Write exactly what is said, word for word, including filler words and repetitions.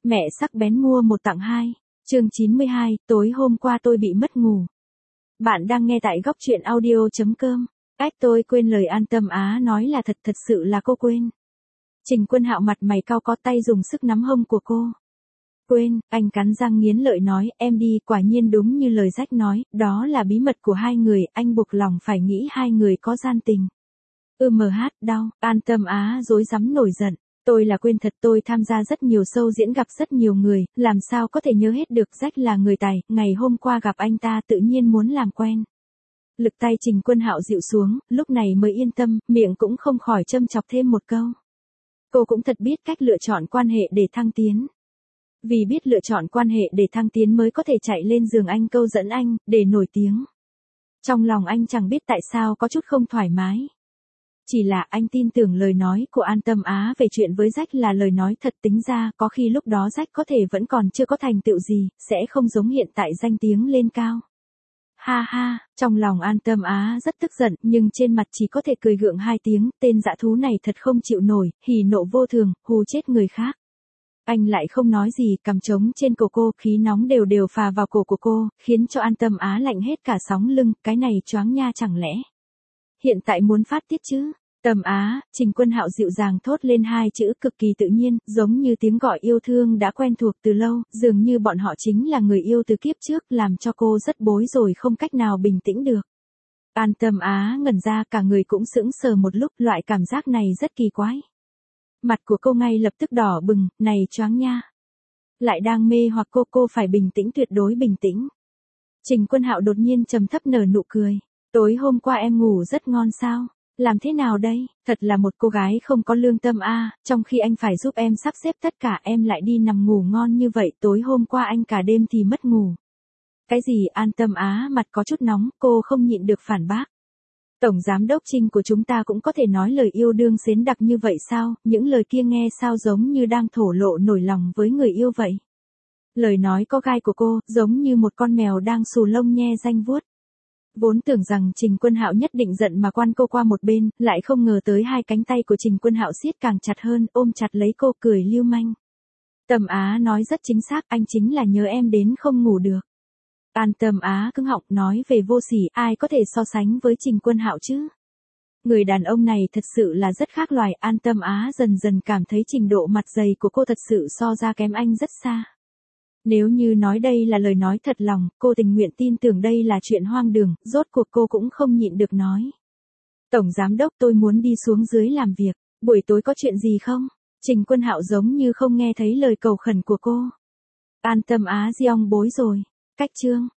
Mẹ sắc bén mua một tặng hai. Chương chín mươi hai, tối hôm qua tôi bị mất ngủ. Bạn đang nghe tại góc truyện audio.com. Ách tôi quên lời An Tâm Á nói là thật thật sự là cô quên. Trình Quân Hạo mặt mày cau có tay dùng sức nắm hông của cô. Quên, anh cắn răng nghiến lợi nói, em đi, quả nhiên đúng như lời Rách nói, đó là bí mật của hai người, anh buộc lòng phải nghĩ hai người có gian tình. Ừ mh, đau, An Tâm Á rối rắm nổi giận. Tôi là quên thật, tôi tham gia rất nhiều show diễn gặp rất nhiều người, làm sao có thể nhớ hết được. Rách là người tài, ngày hôm qua gặp anh ta tự nhiên muốn làm quen. Lực tay Trình Quân Hạo dịu xuống, lúc này mới yên tâm, miệng cũng không khỏi châm chọc thêm một câu. Cô cũng thật biết cách lựa chọn quan hệ để thăng tiến. Vì biết lựa chọn quan hệ để thăng tiến mới có thể chạy lên giường anh câu dẫn anh, để nổi tiếng. Trong lòng anh chẳng biết tại sao có chút không thoải mái. Chỉ là anh tin tưởng lời nói của An Tâm Á về chuyện với Rách là lời nói thật, tính ra có khi lúc đó Rách có thể vẫn còn chưa có thành tựu gì, sẽ không giống hiện tại danh tiếng lên cao. Ha ha, trong lòng An Tâm Á rất tức giận nhưng trên mặt chỉ có thể cười gượng hai tiếng, tên dã thú này thật không chịu nổi, hỉ nộ vô thường, hù chết người khác. Anh lại không nói gì, cầm trống trên cổ cô, khí nóng đều đều phà vào cổ của cô, khiến cho An Tâm Á lạnh hết cả sóng lưng, cái này choáng nha chẳng lẽ. Hiện tại muốn phát tiết chứ? Tâm Á, Trình Quân Hạo dịu dàng thốt lên hai chữ cực kỳ tự nhiên, giống như tiếng gọi yêu thương đã quen thuộc từ lâu, dường như bọn họ chính là người yêu từ kiếp trước, làm cho cô rất bối rồi không cách nào bình tĩnh được. An Tâm Á ngẩn ra, cả người cũng sững sờ một lúc, loại cảm giác này rất kỳ quái. Mặt của cô ngay lập tức đỏ bừng, này choáng nha. Lại đang mê hoặc cô, cô phải bình tĩnh, tuyệt đối bình tĩnh. Trình Quân Hạo đột nhiên trầm thấp nở nụ cười. Tối hôm qua em ngủ rất ngon sao? Làm thế nào đây? Thật là một cô gái không có lương tâm a, à, trong khi anh phải giúp em sắp xếp tất cả em lại đi nằm ngủ ngon như vậy, tối hôm qua anh cả đêm thì mất ngủ. Cái gì? An Tâm Á mặt có chút nóng, cô không nhịn được phản bác. Tổng giám đốc Trình của chúng ta cũng có thể nói lời yêu đương xến đặc như vậy sao? Những lời kia nghe sao giống như đang thổ lộ nổi lòng với người yêu vậy. Lời nói có gai của cô, giống như một con mèo đang xù lông nhe ranh vuốt. Vốn tưởng rằng Trình Quân Hạo nhất định giận mà quan cô qua một bên, lại không ngờ tới hai cánh tay của Trình Quân Hạo siết càng chặt hơn, ôm chặt lấy cô, cười lưu manh. Tâm Á nói rất chính xác, anh chính là nhớ em đến không ngủ được. An Tâm Á cứng họng nói về vô sỉ, ai có thể so sánh với Trình Quân Hạo chứ? Người đàn ông này thật sự là rất khác loài. An Tâm Á dần dần cảm thấy trình độ mặt dày của cô thật sự so ra kém anh rất xa. Nếu như nói đây là lời nói thật lòng, cô tình nguyện tin tưởng đây là chuyện hoang đường, rốt cuộc cô cũng không nhịn được nói. Tổng giám đốc, tôi muốn đi xuống dưới làm việc, buổi tối có chuyện gì không? Trình Quân Hạo giống như không nghe thấy lời cầu khẩn của cô. An Tâm Á giong bối rồi. Cách chương.